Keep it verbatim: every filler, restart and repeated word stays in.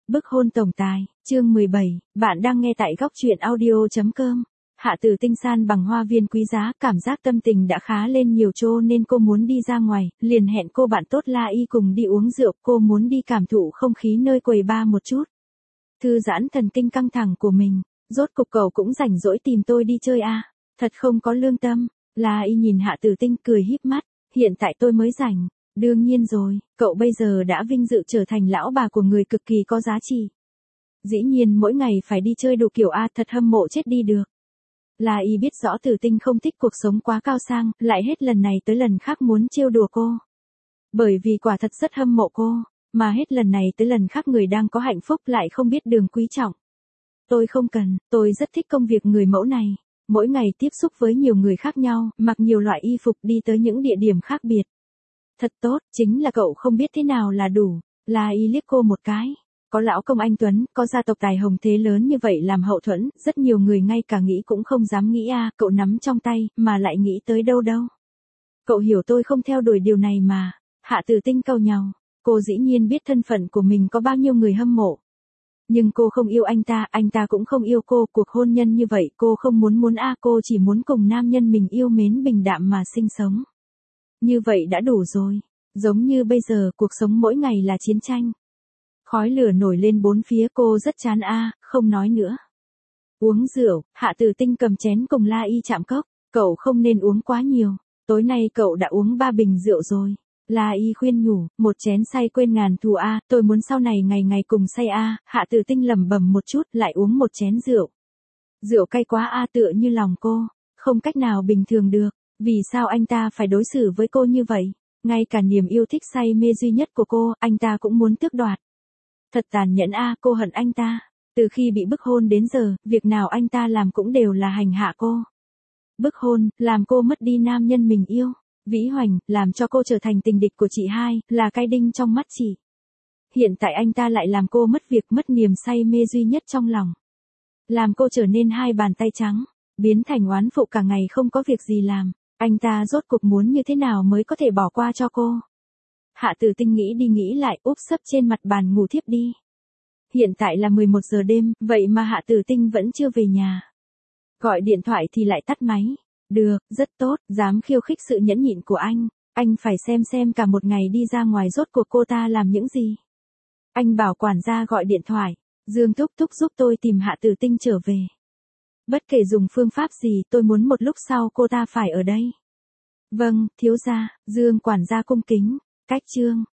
Bức hôn tổng tài, chương mười bảy, bạn đang nghe tại góc truyện audio.com. Hạ Tử Tinh san bằng hoa viên quý giá, cảm giác tâm tình đã khá lên nhiều chô nên cô muốn đi ra ngoài, liền hẹn cô bạn tốt La Y cùng đi uống rượu, cô muốn đi cảm thụ không khí nơi quầy bar một chút. Thư giãn thần kinh căng thẳng của mình, rốt cục cậu cũng rảnh rỗi tìm tôi đi chơi à, thật không có lương tâm. La Y nhìn Hạ Tử Tinh cười híp mắt, hiện tại tôi mới rảnh. Đương nhiên rồi, cậu bây giờ đã vinh dự trở thành lão bà của người cực kỳ có giá trị. Dĩ nhiên mỗi ngày phải đi chơi đủ kiểu a, thật hâm mộ chết đi được. La Y biết rõ Tử Tinh không thích cuộc sống quá cao sang, lại hết lần này tới lần khác muốn trêu đùa cô. Bởi vì quả thật rất hâm mộ cô, mà hết lần này tới lần khác người đang có hạnh phúc lại không biết đường quý trọng. Tôi không cần, tôi rất thích công việc người mẫu này. Mỗi ngày tiếp xúc với nhiều người khác nhau, mặc nhiều loại y phục đi tới những địa điểm khác biệt. Thật tốt, chính là cậu không biết thế nào là đủ. La Y liếc cô một cái. Có lão công anh Tuấn, có gia tộc tài hồng thế lớn như vậy làm hậu thuẫn, rất nhiều người ngay cả nghĩ cũng không dám nghĩ a, cậu nắm trong tay, mà lại nghĩ tới đâu đâu. Cậu hiểu tôi không theo đuổi điều này mà. Hạ Tử Tinh cau nhàu. Cô dĩ nhiên biết thân phận của mình có bao nhiêu người hâm mộ. Nhưng cô không yêu anh ta, anh ta cũng không yêu cô, cuộc hôn nhân như vậy cô không muốn muốn a, cô chỉ muốn cùng nam nhân mình yêu mến bình đạm mà sinh sống. Như vậy đã đủ rồi. Giống như bây giờ cuộc sống mỗi ngày là chiến tranh. Khói lửa nổi lên bốn phía, cô rất chán a, không nói nữa. Uống rượu, Hạ Tử Tinh cầm chén cùng La Y chạm cốc. Cậu không nên uống quá nhiều. Tối nay cậu đã uống ba bình rượu rồi. La Y khuyên nhủ, một chén say quên ngàn thù a, tôi muốn sau này ngày ngày cùng say a. Hạ Tử Tinh lẩm bẩm một chút, lại uống một chén rượu. Rượu cay quá a, tựa như lòng cô, không cách nào bình thường được. Vì sao anh ta phải đối xử với cô như vậy? Ngay cả niềm yêu thích say mê duy nhất của cô, anh ta cũng muốn tước đoạt. Thật tàn nhẫn a, cô hận anh ta. Từ khi bị bức hôn đến giờ, việc nào anh ta làm cũng đều là hành hạ cô. Bức hôn, làm cô mất đi nam nhân mình yêu. Vĩ Hoành, làm cho cô trở thành tình địch của chị hai, là cái đinh trong mắt chị. Hiện tại anh ta lại làm cô mất việc, mất niềm say mê duy nhất trong lòng. Làm cô trở nên hai bàn tay trắng, biến thành oán phụ cả ngày không có việc gì làm. Anh ta rốt cuộc muốn như thế nào mới có thể bỏ qua cho cô? Hạ Tử Tinh nghĩ đi nghĩ lại, úp sấp trên mặt bàn ngủ thiếp đi. Hiện tại là mười một giờ đêm, vậy mà Hạ Tử Tinh vẫn chưa về nhà. Gọi điện thoại thì lại tắt máy. Được, rất tốt, dám khiêu khích sự nhẫn nhịn của anh. Anh phải xem xem cả một ngày đi ra ngoài rốt cuộc cô ta làm những gì. Anh bảo quản gia gọi điện thoại. Dương Thúc Thúc giúp tôi tìm Hạ Tử Tinh trở về. Bất kể dùng phương pháp gì, tôi muốn một lúc sau cô ta phải ở đây. Vâng, thiếu gia. Dương quản gia cung kính. Cách chương.